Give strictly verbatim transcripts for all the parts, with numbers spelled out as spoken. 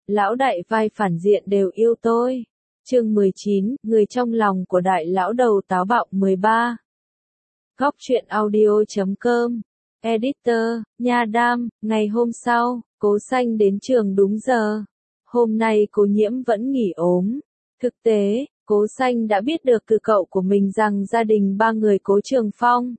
lão đại vai phản diện đều yêu tôi. Chương mười chín, người trong lòng của đại lão đầu táo bạo mười ba. Góc truyện audio chấm com. Editor, Nha Đam, ngày hôm sau, Cố Xanh đến trường đúng giờ. Hôm nay Cố Nhiễm vẫn nghỉ ốm. Thực tế, Cố Xanh đã biết được từ cậu của mình rằng gia đình ba người Cố Trường Phong,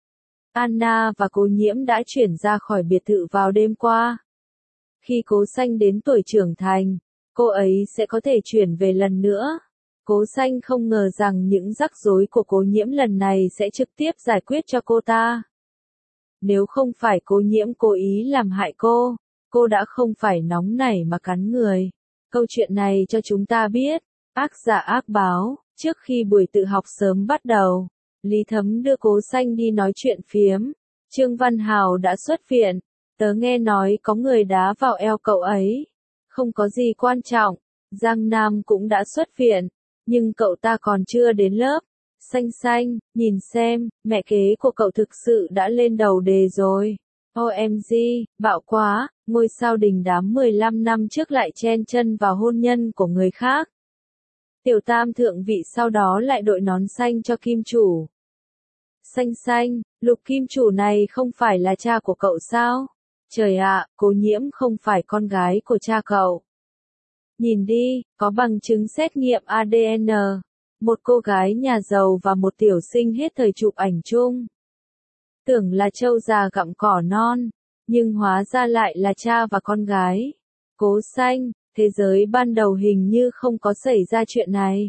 Anna và Cố Nhiễm đã chuyển ra khỏi biệt thự vào đêm qua. Khi Cố Xanh đến tuổi trưởng thành, cô ấy sẽ có thể chuyển về lần nữa. Cố Xanh không ngờ rằng những rắc rối của Cố Nhiễm lần này sẽ trực tiếp giải quyết cho cô ta. Nếu không phải Cố Nhiễm cố ý làm hại cô, cô đã không phải nóng nảy mà cắn người. Câu chuyện này cho chúng ta biết, ác giả ác báo. Trước khi buổi tự học sớm bắt đầu, Lý Thấm đưa Cố Xanh đi nói chuyện phiếm. Trương Văn Hào đã xuất viện. Tớ nghe nói có người đá vào eo cậu ấy. Không có gì quan trọng. Giang Nam cũng đã xuất viện, nhưng cậu ta còn chưa đến lớp. Xanh Xanh, nhìn xem, mẹ kế của cậu thực sự đã lên đầu đề rồi. ô em giê, bạo quá, ngôi sao đình đám mười lăm năm trước lại chen chân vào hôn nhân của người khác. Tiểu tam thượng vị sau đó lại đội nón xanh cho kim chủ. Xanh Xanh, Lục kim chủ này không phải là cha của cậu sao? Trời ạ, Cố Nhiễm không phải con gái của cha cậu. Nhìn đi, có bằng chứng xét nghiệm a đê en. Một cô gái nhà giàu và một tiểu sinh hết thời chụp ảnh chung. Tưởng là trâu già gặm cỏ non, nhưng hóa ra lại là cha và con gái. Cố Xanh, thế giới ban đầu hình như không có xảy ra chuyện này.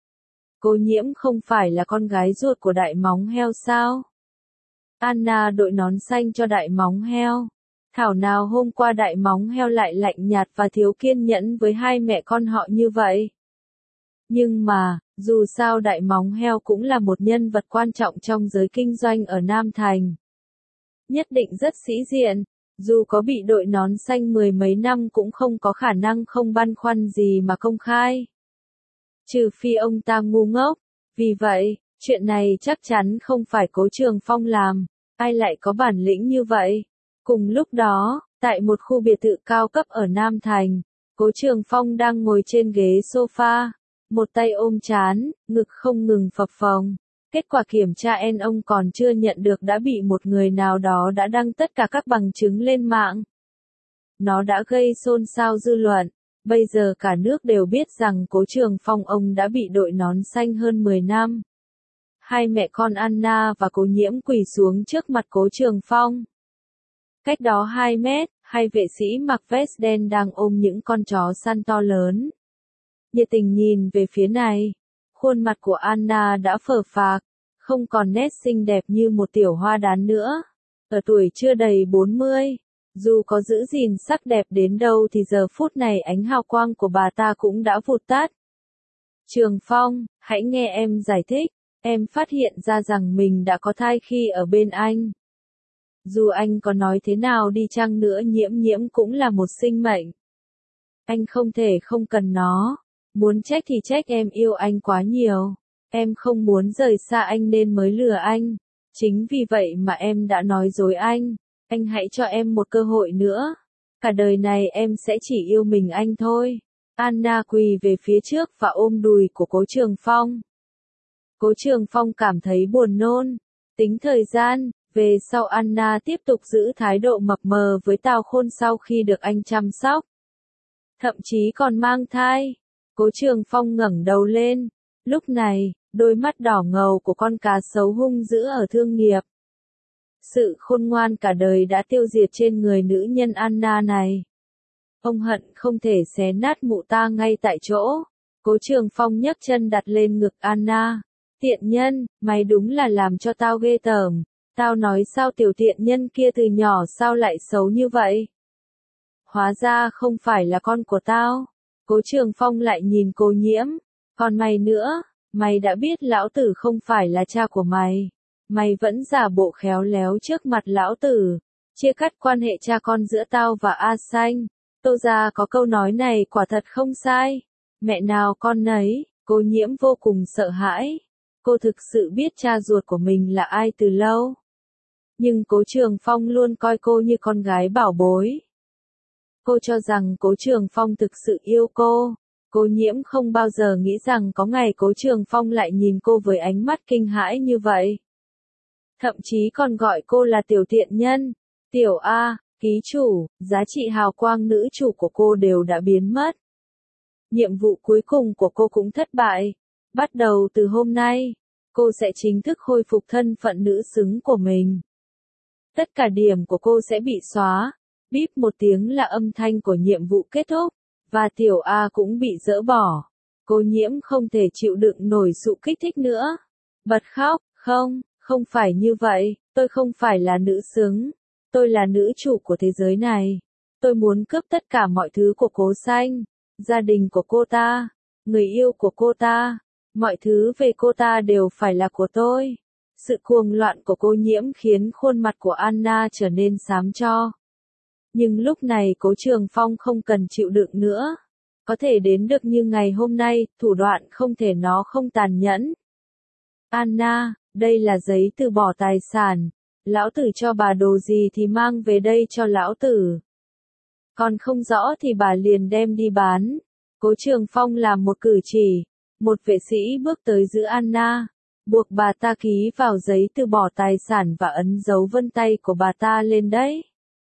Cố Nhiễm không phải là con gái ruột của đại móng heo sao? Anna đội nón xanh cho đại móng heo. Thảo nào hôm qua đại móng heo lại lạnh nhạt và thiếu kiên nhẫn với hai mẹ con họ như vậy. Nhưng mà, dù sao đại móng heo cũng là một nhân vật quan trọng trong giới kinh doanh ở Nam Thành. Nhất định rất sĩ diện, dù có bị đội nón xanh mười mấy năm cũng không có khả năng không băn khoăn gì mà công khai. Trừ phi ông ta ngu ngốc, vì vậy, chuyện này chắc chắn không phải Cố Trường Phong làm, ai lại có bản lĩnh như vậy. Cùng lúc đó, tại một khu biệt thự cao cấp ở Nam Thành, Cố Trường Phong đang ngồi trên ghế sofa, một tay ôm trán, ngực không ngừng phập phồng. Kết quả kiểm tra en ông còn chưa nhận được đã bị một người nào đó đã đăng tất cả các bằng chứng lên mạng. Nó đã gây xôn xao dư luận, bây giờ cả nước đều biết rằng Cố Trường Phong ông đã bị đội nón xanh hơn mười năm. Hai mẹ con Anna và Cố Nhiễm quỳ xuống trước mặt Cố Trường Phong. Cách đó hai mét, hai vệ sĩ mặc vest đen đang ôm những con chó săn to lớn. Nhiệt tình nhìn về phía này. Khuôn mặt của Anna đã phờ phạc, không còn nét xinh đẹp như một tiểu hoa đán nữa. Ở tuổi chưa đầy bốn mươi, dù có giữ gìn sắc đẹp đến đâu thì giờ phút này ánh hào quang của bà ta cũng đã vụt tắt. Trường Phong, hãy nghe em giải thích. Em phát hiện ra rằng mình đã có thai khi ở bên anh. Dù anh có nói thế nào đi chăng nữa Nhiễm Nhiễm cũng là một sinh mệnh. Anh không thể không cần nó. Muốn trách thì trách em yêu anh quá nhiều. Em không muốn rời xa anh nên mới lừa anh. Chính vì vậy mà em đã nói dối anh. Anh hãy cho em một cơ hội nữa. Cả đời này em sẽ chỉ yêu mình anh thôi. Anna quỳ về phía trước và ôm đùi của Cố Trường Phong. Cố Trường Phong cảm thấy buồn nôn. Tính thời gian, về sau Anna tiếp tục giữ thái độ mập mờ với Tào Khôn sau khi được anh chăm sóc. Thậm chí còn mang thai. Cố Trường Phong ngẩng đầu lên. Lúc này, đôi mắt đỏ ngầu của con cá sấu hung dữ ở thương nghiệp. Sự khôn ngoan cả đời đã tiêu diệt trên người nữ nhân Anna này. Ông hận không thể xé nát mụ ta ngay tại chỗ. Cố Trường Phong nhấc chân đặt lên ngực Anna. Tiện nhân, mày đúng là làm cho tao ghê tởm. Tao nói sao tiểu tiện nhân kia từ nhỏ sao lại xấu như vậy? Hóa ra không phải là con của tao. Cố Trường Phong lại nhìn Cố Nhiễm. Còn mày nữa, mày đã biết lão tử không phải là cha của mày. Mày vẫn giả bộ khéo léo trước mặt lão tử. Chia cắt quan hệ cha con giữa tao và A Xanh. Tô gia có câu nói này quả thật không sai. Mẹ nào con nấy. Cố Nhiễm vô cùng sợ hãi. Cô thực sự biết cha ruột của mình là ai từ lâu. Nhưng Cố Trường Phong luôn coi cô như con gái bảo bối. Cô cho rằng Cố Trường Phong thực sự yêu cô. Cố Nhiễm không bao giờ nghĩ rằng có ngày Cố Trường Phong lại nhìn cô với ánh mắt kinh hãi như vậy. Thậm chí còn gọi cô là tiểu tiện nhân. Tiểu A, ký chủ, giá trị hào quang nữ chủ của cô đều đã biến mất. Nhiệm vụ cuối cùng của cô cũng thất bại. Bắt đầu từ hôm nay, cô sẽ chính thức khôi phục thân phận nữ xứng của mình. Tất cả điểm của cô sẽ bị xóa. Bíp một tiếng là âm thanh của nhiệm vụ kết thúc, và tiểu A cũng bị dỡ bỏ. Cố Nhiễm không thể chịu đựng nổi sự kích thích nữa. Bật khóc, không, không phải như vậy, tôi không phải là nữ xứng. Tôi là nữ chủ của thế giới này. Tôi muốn cướp tất cả mọi thứ của Cố Xanh, gia đình của cô ta, người yêu của cô ta. Mọi thứ về cô ta đều phải là của tôi. Sự cuồng loạn của Cố Nhiễm khiến khuôn mặt của Anna trở nên xám cho. Nhưng lúc này Cố Trường Phong không cần chịu đựng nữa. Có thể đến được như ngày hôm nay, thủ đoạn không thể nó không tàn nhẫn. Anna, đây là giấy từ bỏ tài sản. Lão tử cho bà đồ gì thì mang về đây cho lão tử. Còn không rõ thì bà liền đem đi bán. Cố Trường Phong làm một cử chỉ. Một vệ sĩ bước tới giữ Anna, buộc bà ta ký vào giấy từ bỏ tài sản và ấn dấu vân tay của bà ta lên đấy.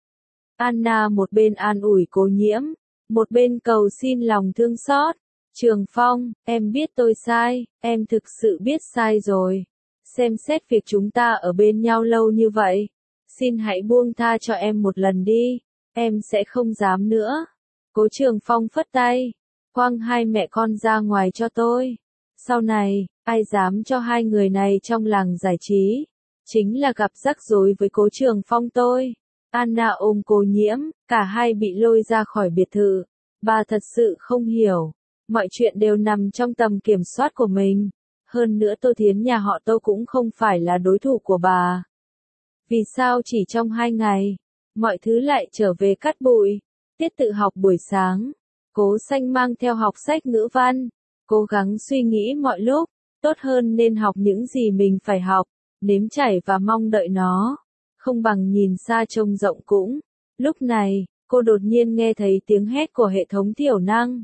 Anna một bên an ủi Cố Nhiễm, một bên cầu xin lòng thương xót. Trường Phong, em biết tôi sai, em thực sự biết sai rồi. Xem xét việc chúng ta ở bên nhau lâu như vậy. Xin hãy buông tha cho em một lần đi, em sẽ không dám nữa. Cố Trường Phong phất tay. Quăng hai mẹ con ra ngoài cho tôi. Sau này, ai dám cho hai người này trong làng giải trí, chính là gặp rắc rối với Cố Trường Phong tôi. Anna ôm Cố Nhiễm, cả hai bị lôi ra khỏi biệt thự. Bà thật sự không hiểu. Mọi chuyện đều nằm trong tầm kiểm soát của mình. Hơn nữa Tô Thiến nhà họ Tô cũng không phải là đối thủ của bà. Vì sao chỉ trong hai ngày, mọi thứ lại trở về cát bụi? Tiết tự học buổi sáng. Cố Xanh mang theo học sách ngữ văn, cố gắng suy nghĩ mọi lúc, tốt hơn nên học những gì mình phải học, nếm trải và mong đợi nó, không bằng nhìn xa trông rộng cũng. Lúc này, cô đột nhiên nghe thấy tiếng hét của hệ thống thiểu năng.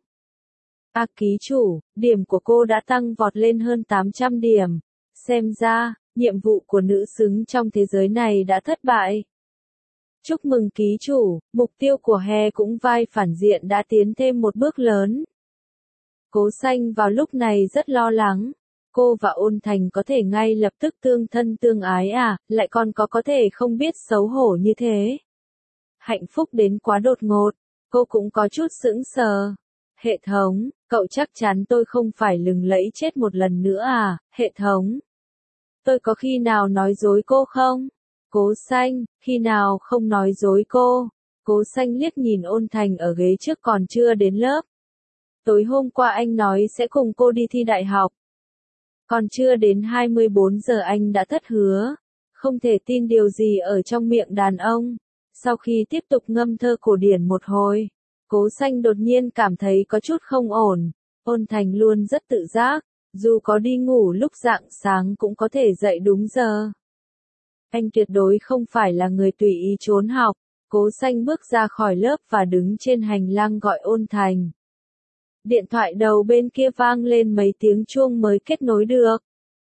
A ký chủ, điểm của cô đã tăng vọt lên hơn tám trăm điểm. Xem ra, nhiệm vụ của nữ xứng trong thế giới này đã thất bại. Chúc mừng ký chủ, mục tiêu của He cũng vai phản diện đã tiến thêm một bước lớn. Cố Xanh vào lúc này rất lo lắng. Cô và Ôn Thành có thể ngay lập tức tương thân tương ái à, lại còn có có thể không biết xấu hổ như thế. Hạnh phúc đến quá đột ngột, cô cũng có chút sững sờ. Hệ thống, cậu chắc chắn tôi không phải lừng lẫy chết một lần nữa à, hệ thống. Tôi có khi nào nói dối cô không? Cố Xanh, khi nào không nói dối cô? Cố Xanh liếc nhìn Ôn Thành ở ghế trước còn chưa đến lớp. Tối hôm qua anh nói sẽ cùng cô đi thi đại học. Còn chưa đến hai mươi bốn giờ anh đã thất hứa. Không thể tin điều gì ở trong miệng đàn ông. Sau khi tiếp tục ngâm thơ cổ điển một hồi, Cố Xanh đột nhiên cảm thấy có chút không ổn. Ôn Thành luôn rất tự giác, dù có đi ngủ lúc rạng sáng cũng có thể dậy đúng giờ. Anh tuyệt đối không phải là người tùy ý trốn học. Cố Xanh bước ra khỏi lớp và đứng trên hành lang gọi Ôn Thành. Điện thoại đầu bên kia vang lên mấy tiếng chuông mới kết nối được.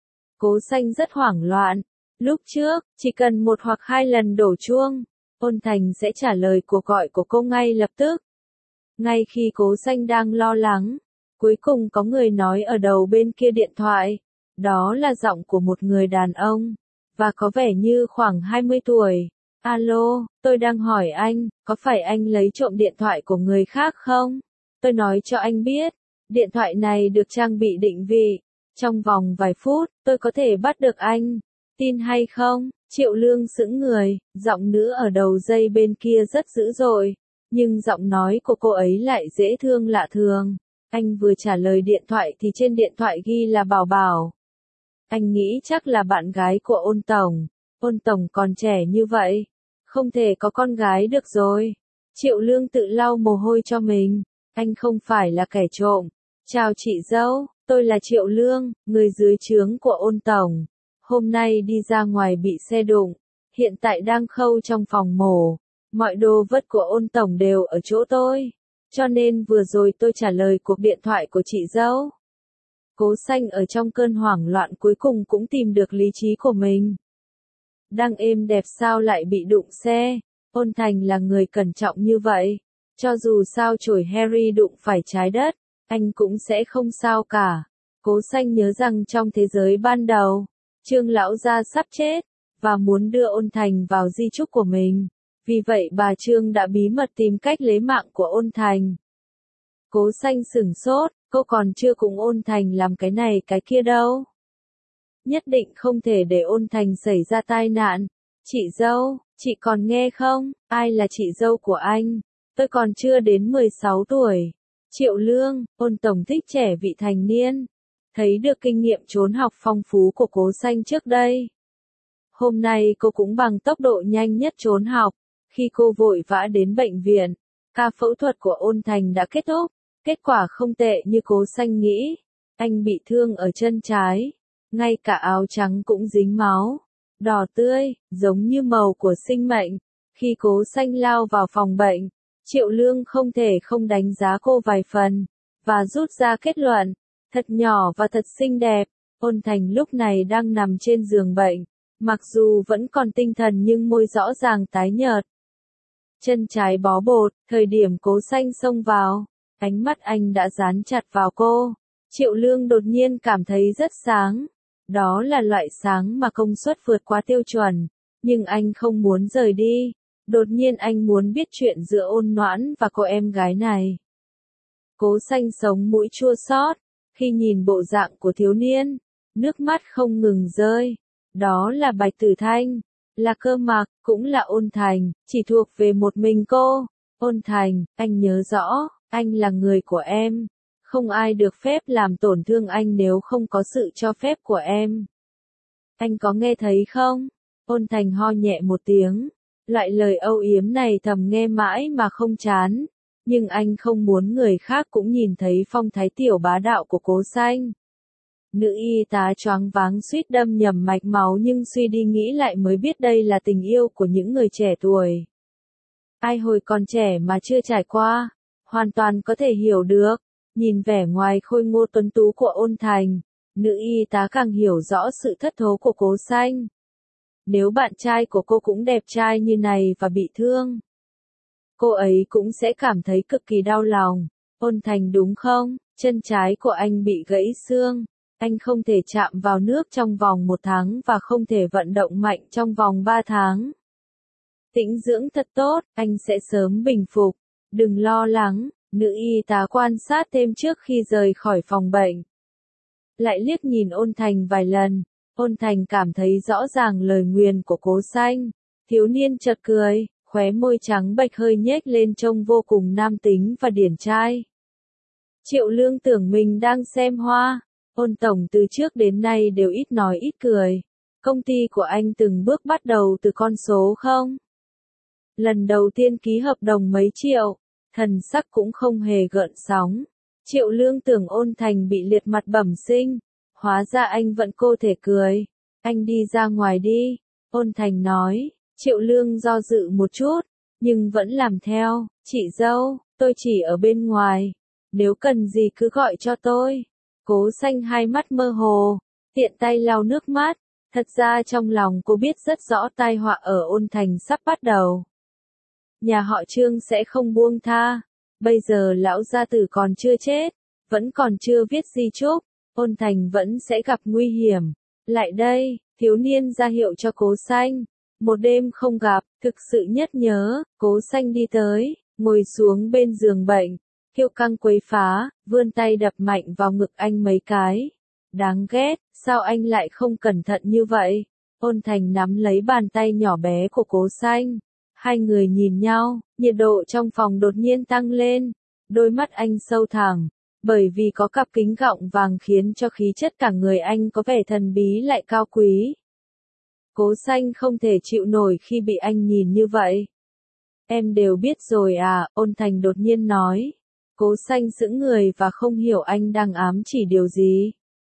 Cố Xanh rất hoảng loạn. Lúc trước, chỉ cần một hoặc hai lần đổ chuông, Ôn Thành sẽ trả lời cuộc gọi của cô ngay lập tức. Ngay khi Cố Xanh đang lo lắng, cuối cùng có người nói ở đầu bên kia điện thoại. Đó là giọng của một người đàn ông, và có vẻ như khoảng hai mươi tuổi. Alo, tôi đang hỏi anh, có phải anh lấy trộm điện thoại của người khác không? Tôi nói cho anh biết, điện thoại này được trang bị định vị. Trong vòng vài phút, tôi có thể bắt được anh. Tin hay không? Triệu Lương sững người, giọng nữ ở đầu dây bên kia rất dữ dội. Nhưng giọng nói của cô ấy lại dễ thương lạ thường. Anh vừa trả lời điện thoại thì trên điện thoại ghi là Bảo Bảo. Anh nghĩ chắc là bạn gái của Ôn Tổng. Ôn Tổng còn trẻ như vậy, không thể có con gái được rồi. Triệu Lương tự lau mồ hôi cho mình. Anh không phải là kẻ trộm. Chào chị dâu, tôi là Triệu Lương, người dưới trướng của Ôn Tổng. Hôm nay đi ra ngoài bị xe đụng, hiện tại đang khâu trong phòng mổ. Mọi đồ vật của Ôn tổng đều ở chỗ tôi. Cho nên vừa rồi tôi trả lời cuộc điện thoại của chị dâu. Cố Xanh ở trong cơn hoảng loạn cuối cùng cũng tìm được lý trí của mình. Đang êm đẹp sao lại bị đụng xe? Ôn Thành là người cẩn trọng như vậy. Cho dù sao chổi Harry đụng phải trái đất, anh cũng sẽ không sao cả. Cố Xanh nhớ rằng trong thế giới ban đầu, Trương lão gia sắp chết, và muốn đưa Ôn Thành vào di chúc của mình. Vì vậy bà Trương đã bí mật tìm cách lấy mạng của Ôn Thành. Cố Xanh sửng sốt, cô còn chưa cùng Ôn Thành làm cái này cái kia đâu. Nhất định không thể để Ôn Thành xảy ra tai nạn. Chị dâu, chị còn nghe không? Ai là chị dâu của anh? Tôi còn chưa đến mười sáu tuổi. Triệu Lương, Ôn tổng thích trẻ vị thành niên. Thấy được kinh nghiệm trốn học phong phú của Cố Xanh trước đây. Hôm nay cô cũng bằng tốc độ nhanh nhất trốn học. Khi cô vội vã đến bệnh viện, ca phẫu thuật của Ôn Thành đã kết thúc. Kết quả không tệ như Cố Xanh nghĩ. Anh bị thương ở chân trái. Ngay cả áo trắng cũng dính máu. Đỏ tươi, giống như màu của sinh mệnh. Khi Cố Xanh lao vào phòng bệnh, Triệu Lương không thể không đánh giá cô vài phần, và rút ra kết luận. Thật nhỏ và thật xinh đẹp. Ôn Thành lúc này đang nằm trên giường bệnh. Mặc dù vẫn còn tinh thần nhưng môi rõ ràng tái nhợt. Chân trái bó bột, thời điểm Cố Xanh xông vào, ánh mắt anh đã dán chặt vào cô. Triệu Lương đột nhiên cảm thấy rất sáng. Đó là loại sáng mà công suất vượt qua tiêu chuẩn. Nhưng anh không muốn rời đi. Đột nhiên anh muốn biết chuyện giữa Ôn Noãn và cô em gái này. Cố Xanh sống mũi chua xót khi nhìn bộ dạng của thiếu niên. Nước mắt không ngừng rơi. Đó là Bạch Tử Thanh. Là Cơ Mặc, cũng là Ôn Thành, chỉ thuộc về một mình cô. Ôn Thành, anh nhớ rõ, anh là người của em. Không ai được phép làm tổn thương anh nếu không có sự cho phép của em. Anh có nghe thấy không? Ôn Thành ho nhẹ một tiếng. Loại lời âu yếm này thầm nghe mãi mà không chán. Nhưng anh không muốn người khác cũng nhìn thấy phong thái tiểu bá đạo của Cố Xanh. Nữ y tá choáng váng suýt đâm nhầm mạch máu nhưng suy đi nghĩ lại mới biết đây là tình yêu của những người trẻ tuổi. Ai hồi còn trẻ mà chưa trải qua, hoàn toàn có thể hiểu được. Nhìn vẻ ngoài khôi ngô tuấn tú của Ôn Thành, nữ y tá càng hiểu rõ sự thất thố của Cố Xanh. Nếu bạn trai của cô cũng đẹp trai như này và bị thương, cô ấy cũng sẽ cảm thấy cực kỳ đau lòng. Ôn Thành đúng không? Chân trái của anh bị gãy xương. Anh không thể chạm vào nước trong vòng một tháng và không thể vận động mạnh trong vòng ba tháng. Tĩnh dưỡng thật tốt, anh sẽ sớm bình phục. Đừng lo lắng, nữ y tá quan sát thêm trước khi rời khỏi phòng bệnh. Lại liếc nhìn Ôn Thành vài lần. Ôn Thành cảm thấy rõ ràng lời nguyền của Cố Xanh. Thiếu niên chợt cười, khóe môi trắng bệch hơi nhếch lên trông vô cùng nam tính và điển trai. Triệu Lương tưởng mình đang xem hoa. Ôn tổng từ trước đến nay đều ít nói ít cười. Công ty của anh từng bước bắt đầu từ con số không? Lần đầu tiên ký hợp đồng mấy triệu, thần sắc cũng không hề gợn sóng. Triệu Lương tưởng Ôn Thành bị liệt mặt bẩm sinh. Hóa ra anh vẫn cô thể cười. Anh đi ra ngoài đi. Ôn Thành nói. Triệu Lương do dự một chút, nhưng vẫn làm theo. Chị dâu, tôi chỉ ở bên ngoài. Nếu cần gì cứ gọi cho tôi. Cố Xanh hai mắt mơ hồ, tiện tay lau nước mắt. Thật ra trong lòng cô biết rất rõ tai họa ở Ôn Thành sắp bắt đầu. Nhà họ Trương sẽ không buông tha. Bây giờ lão gia tử còn chưa chết, vẫn còn chưa viết di chúc. Ôn Thành vẫn sẽ gặp nguy hiểm. Lại đây, thiếu niên ra hiệu cho Cố Xanh. Một đêm không gặp, thực sự nhất nhớ. Cố Xanh đi tới, ngồi xuống bên giường bệnh. Kiêu căng quấy phá, vươn tay đập mạnh vào ngực anh mấy cái. Đáng ghét, sao anh lại không cẩn thận như vậy? Ôn Thành nắm lấy bàn tay nhỏ bé của Cố Xanh. Hai người nhìn nhau, nhiệt độ trong phòng đột nhiên tăng lên. Đôi mắt anh sâu thẳm, bởi vì có cặp kính gọng vàng khiến cho khí chất cả người anh có vẻ thần bí lại cao quý. Cố Xanh không thể chịu nổi khi bị anh nhìn như vậy. Em đều biết rồi à, Ôn Thành đột nhiên nói. Cố Xanh sững người và không hiểu anh đang ám chỉ điều gì.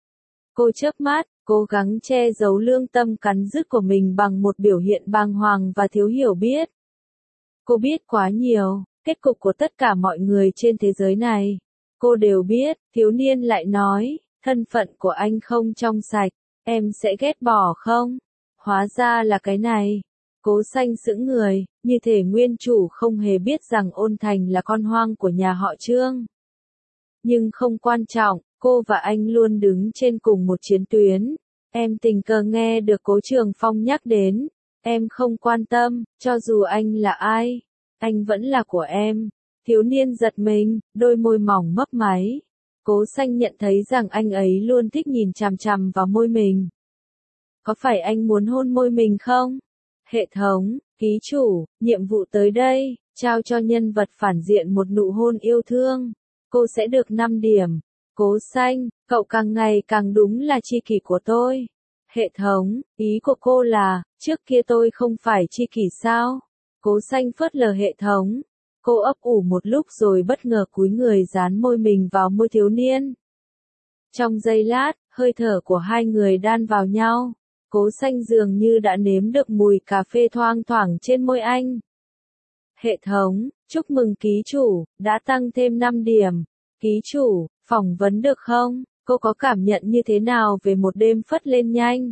Cô chớp mắt, cố gắng che giấu lương tâm cắn rứt của mình bằng một biểu hiện bàng hoàng và thiếu hiểu biết. Cô biết quá nhiều, kết cục của tất cả mọi người trên thế giới này. Cô đều biết, thiếu niên lại nói, thân phận của anh không trong sạch, em sẽ ghét bỏ không? Hóa ra là cái này. Cố Xanh sững người, như thể nguyên chủ không hề biết rằng Ôn Thành là con hoang của nhà họ Trương. Nhưng không quan trọng, cô và anh luôn đứng trên cùng một chiến tuyến. Em tình cờ nghe được Cố Trường Phong nhắc đến. Em không quan tâm, cho dù anh là ai. Anh vẫn là của em. Thiếu niên giật mình, đôi môi mỏng mấp máy. Cố Xanh nhận thấy rằng anh ấy luôn thích nhìn chằm chằm vào môi mình. Có phải anh muốn hôn môi mình không? Hệ thống, ký chủ, nhiệm vụ tới đây, trao cho nhân vật phản diện một nụ hôn yêu thương. Cô sẽ được năm điểm. Cố Xanh, cậu càng ngày càng đúng là tri kỷ của tôi. Hệ thống, ý của cô là, trước kia tôi không phải tri kỷ sao? Cố Xanh phớt lờ hệ thống. Cô ấp ủ một lúc rồi bất ngờ cúi người dán môi mình vào môi thiếu niên. Trong giây lát, hơi thở của hai người đan vào nhau. Cố Xanh dường như đã nếm được mùi cà phê thoang thoảng trên môi anh. Hệ thống, chúc mừng ký chủ, đã tăng thêm năm điểm. Ký chủ, phỏng vấn được không? Cô có cảm nhận như thế nào về một đêm phất lên nhanh?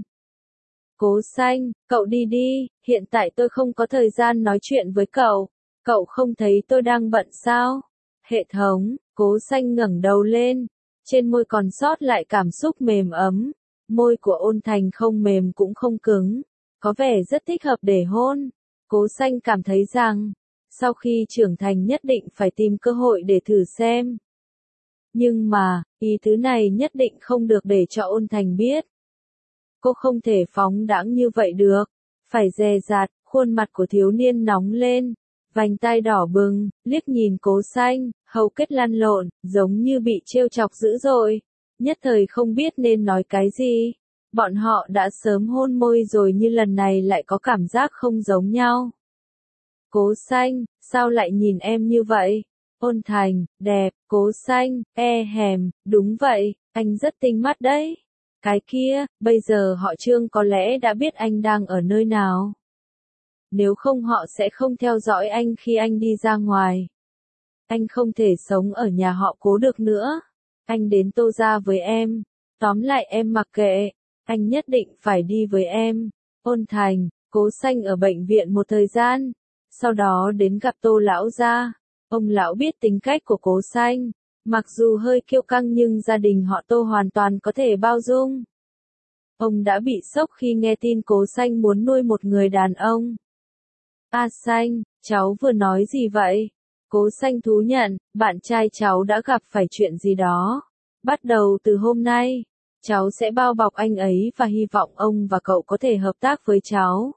Cố Xanh, cậu đi đi, hiện tại tôi không có thời gian nói chuyện với cậu. Cậu không thấy tôi đang bận sao? Hệ thống, Cố Xanh ngẩng đầu lên. Trên môi còn sót lại cảm xúc mềm ấm. Môi của Ôn Thành không mềm cũng không cứng. Có vẻ rất thích hợp để hôn. Cố Xanh cảm thấy rằng, sau khi trưởng thành nhất định phải tìm cơ hội để thử xem. Nhưng mà, ý thứ này nhất định không được để cho Ôn Thành biết. Cô không thể phóng đãng như vậy được. Phải dè dặt, khuôn mặt của thiếu niên nóng lên. Vành tai đỏ bừng, liếc nhìn Cố Xanh, hầu kết lăn lộn, giống như bị trêu chọc dữ dội. Nhất thời không biết nên nói cái gì. Bọn họ đã sớm hôn môi rồi nhưng lần này lại có cảm giác không giống nhau. Cố Xanh, sao lại nhìn em như vậy? Ôn Thành, đẹp. Cố Xanh, e hèm, đúng vậy, anh rất tinh mắt đấy. Cái kia, bây giờ họ Trương có lẽ đã biết anh đang ở nơi nào. Nếu không họ sẽ không theo dõi anh khi anh đi ra ngoài. Anh không thể sống ở nhà họ Cố được nữa. Anh đến Tô gia với em. Tóm lại em mặc kệ. Anh nhất định phải đi với em. Ôn Thành, Cố Xanh ở bệnh viện một thời gian. Sau đó đến gặp Tô lão gia. Ông lão biết tính cách của Cố Xanh. Mặc dù hơi kiêu căng nhưng gia đình họ Tô hoàn toàn có thể bao dung. Ông đã bị sốc khi nghe tin Cố Xanh muốn nuôi một người đàn ông. A Xanh, cháu vừa nói gì vậy? Cố Xanh thú nhận, bạn trai cháu đã gặp phải chuyện gì đó. Bắt đầu từ hôm nay, cháu sẽ bao bọc anh ấy và hy vọng ông và cậu có thể hợp tác với cháu.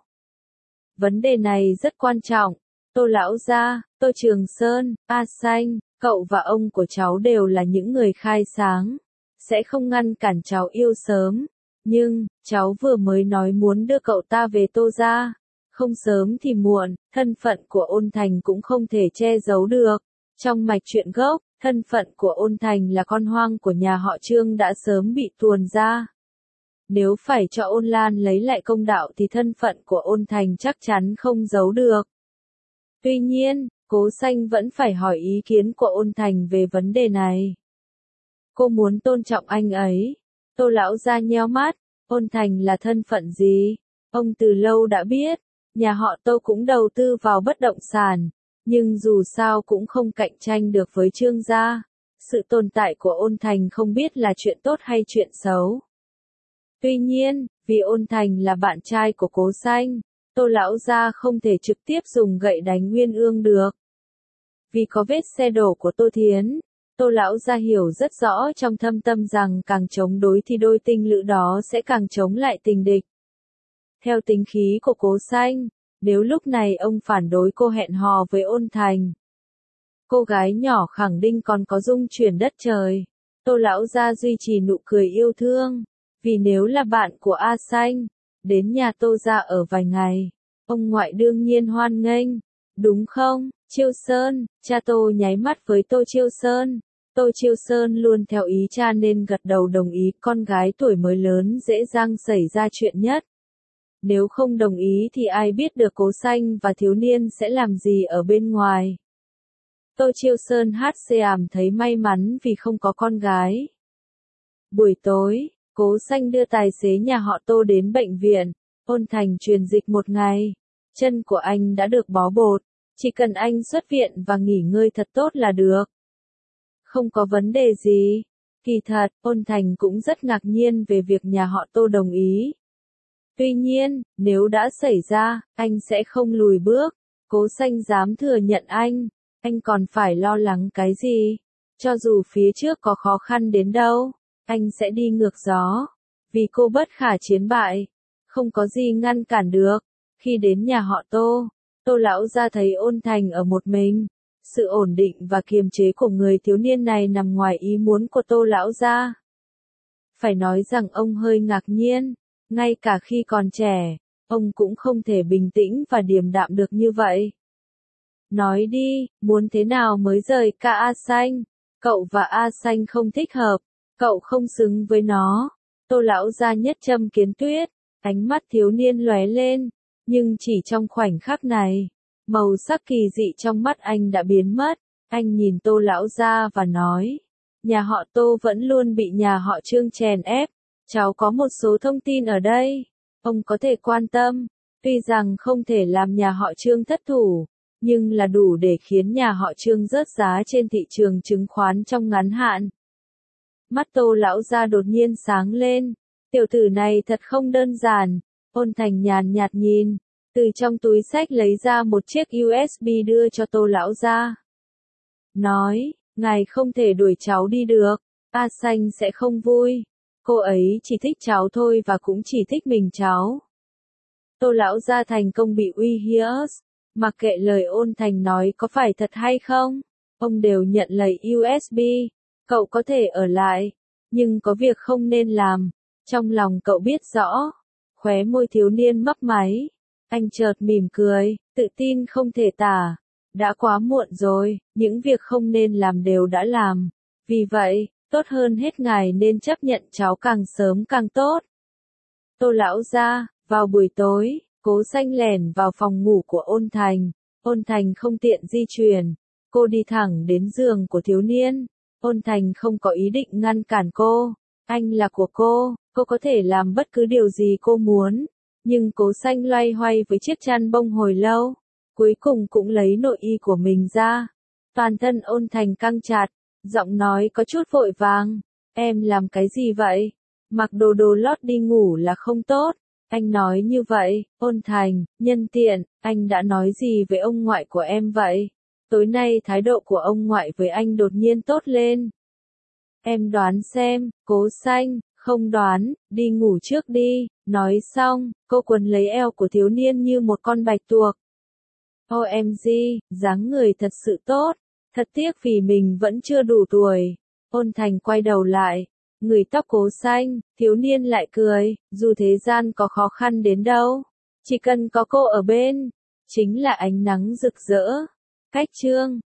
Vấn đề này rất quan trọng. Tô lão gia, Tô Trường Sơn, A Xanh, cậu và ông của cháu đều là những người khai sáng. Sẽ không ngăn cản cháu yêu sớm. Nhưng, cháu vừa mới nói muốn đưa cậu ta về Tô gia. Không sớm thì muộn, thân phận của Ôn Thành cũng không thể che giấu được. Trong mạch truyện gốc, thân phận của Ôn Thành là con hoang của nhà họ Trương đã sớm bị tuồn ra. Nếu phải cho Ôn Lan lấy lại công đạo thì thân phận của Ôn Thành chắc chắn không giấu được. Tuy nhiên, Cố Xanh vẫn phải hỏi ý kiến của Ôn Thành về vấn đề này. Cô muốn tôn trọng anh ấy. Tô lão gia nheo mắt, Ôn Thành là thân phận gì? Ông từ lâu đã biết. Nhà họ Tô cũng đầu tư vào bất động sản, nhưng dù sao cũng không cạnh tranh được với Trương gia. Sự tồn tại của Ôn Thành không biết là chuyện tốt hay chuyện xấu. Tuy nhiên, vì Ôn Thành là bạn trai của Cố Xanh, Tô lão gia không thể trực tiếp dùng gậy đánh Nguyên Ương được. Vì có vết xe đổ của Tô Thiến, Tô lão gia hiểu rất rõ trong thâm tâm rằng càng chống đối thì đôi tình lữ đó sẽ càng chống lại tình địch. Theo tính khí của Cố Xanh, nếu lúc này ông phản đối cô hẹn hò với Ôn Thành, cô gái nhỏ khẳng định còn có dung chuyển đất trời. Tô lão gia duy trì nụ cười yêu thương, vì nếu là bạn của A Xanh, đến nhà Tô gia ở vài ngày, ông ngoại đương nhiên hoan nghênh, đúng không? Chiêu Sơn, cha Tô nháy mắt với Tô Chiêu Sơn. Tô Chiêu Sơn luôn theo ý cha nên gật đầu đồng ý, con gái tuổi mới lớn dễ dàng xảy ra chuyện nhất. nếu không đồng ý thì ai biết được Cố Xanh và thiếu niên sẽ làm gì ở bên ngoài. Tô Chiêu Sơn hát xê ảm thấy may mắn vì không có con gái. Buổi tối, Cố Xanh đưa tài xế nhà họ Tô đến bệnh viện, Ôn Thành truyền dịch một ngày. Chân của anh đã được bó bột, chỉ cần anh xuất viện và nghỉ ngơi thật tốt là được. Không có vấn đề gì. Kỳ thật, Ôn Thành cũng rất ngạc nhiên về việc nhà họ Tô đồng ý. Tuy nhiên, nếu đã xảy ra, anh sẽ không lùi bước. Cố Xanh dám thừa nhận anh, anh còn phải lo lắng cái gì? Cho dù phía trước có khó khăn đến đâu, anh sẽ đi ngược gió. Vì cô bất khả chiến bại, không có gì ngăn cản được. Khi đến nhà họ Tô, Tô lão gia thấy Ôn Thành ở một mình. Sự ổn định và kiềm chế của người thiếu niên này nằm ngoài ý muốn của Tô lão gia. Phải nói rằng ông hơi ngạc nhiên, ngay cả khi còn trẻ, ông cũng không thể bình tĩnh và điềm đạm được như vậy. Nói đi, muốn thế nào mới rời cả A Xanh? Cậu và A Xanh không thích hợp, cậu không xứng với nó. Tô lão gia nhất châm kiến tuyết, ánh mắt thiếu niên lóe lên, nhưng chỉ trong khoảnh khắc này, màu sắc kỳ dị trong mắt anh đã biến mất. Anh nhìn Tô lão gia và nói, nhà họ Tô vẫn luôn bị nhà họ Trương chèn ép. Cháu có một số thông tin ở đây, ông có thể quan tâm, tuy rằng không thể làm nhà họ Trương thất thủ, nhưng là đủ để khiến nhà họ Trương rớt giá trên thị trường chứng khoán trong ngắn hạn. Mắt Tô lão gia đột nhiên sáng lên, tiểu tử này thật không đơn giản. Ôn Thành nhàn nhạt nhìn, từ trong túi xách lấy ra một chiếc u ét bê đưa cho Tô lão gia. Nói, ngài không thể đuổi cháu đi được, A Xanh sẽ không vui. Cô ấy chỉ thích cháu thôi và cũng chỉ thích mình cháu. Tô lão gia thành công bị uy hiếp, mặc kệ lời Ôn Thành nói có phải thật hay không, ông đều nhận lấy u ét bê. Cậu có thể ở lại, nhưng có việc không nên làm. Trong lòng cậu biết rõ. Khóe môi thiếu niên mấp máy. Anh chợt mỉm cười, tự tin không thể tả. Đã quá muộn rồi, những việc không nên làm đều đã làm. Vì vậy, tốt hơn hết ngài nên chấp nhận cháu càng sớm càng tốt. Tô lão gia, vào buổi tối, Cố Xanh lẻn vào phòng ngủ của Ôn Thành. Ôn Thành không tiện di chuyển. Cô đi thẳng đến giường của thiếu niên. Ôn Thành không có ý định ngăn cản cô. Anh là của cô, cô có thể làm bất cứ điều gì cô muốn. Nhưng Cố Xanh loay hoay với chiếc chăn bông hồi lâu. Cuối cùng cũng lấy nội y của mình ra. Toàn thân Ôn Thành căng chặt. Giọng nói có chút vội vàng. Em làm cái gì vậy? Mặc đồ đồ lót đi ngủ là không tốt. Anh nói như vậy, Ôn Thành, nhân tiện, anh đã nói gì với ông ngoại của em vậy? Tối nay thái độ của ông ngoại với anh đột nhiên tốt lên. Em đoán xem, Cố Xanh, không đoán, đi ngủ trước đi. Nói xong, cô quấn lấy eo của thiếu niên như một con bạch tuộc. ô em giê, dáng người thật sự tốt. Thật tiếc vì mình vẫn chưa đủ tuổi. Ôn Thành quay đầu lại, người tóc Cố Xanh, thiếu niên lại cười, dù thế gian có khó khăn đến đâu, chỉ cần có cô ở bên, chính là ánh nắng rực rỡ. Cách chương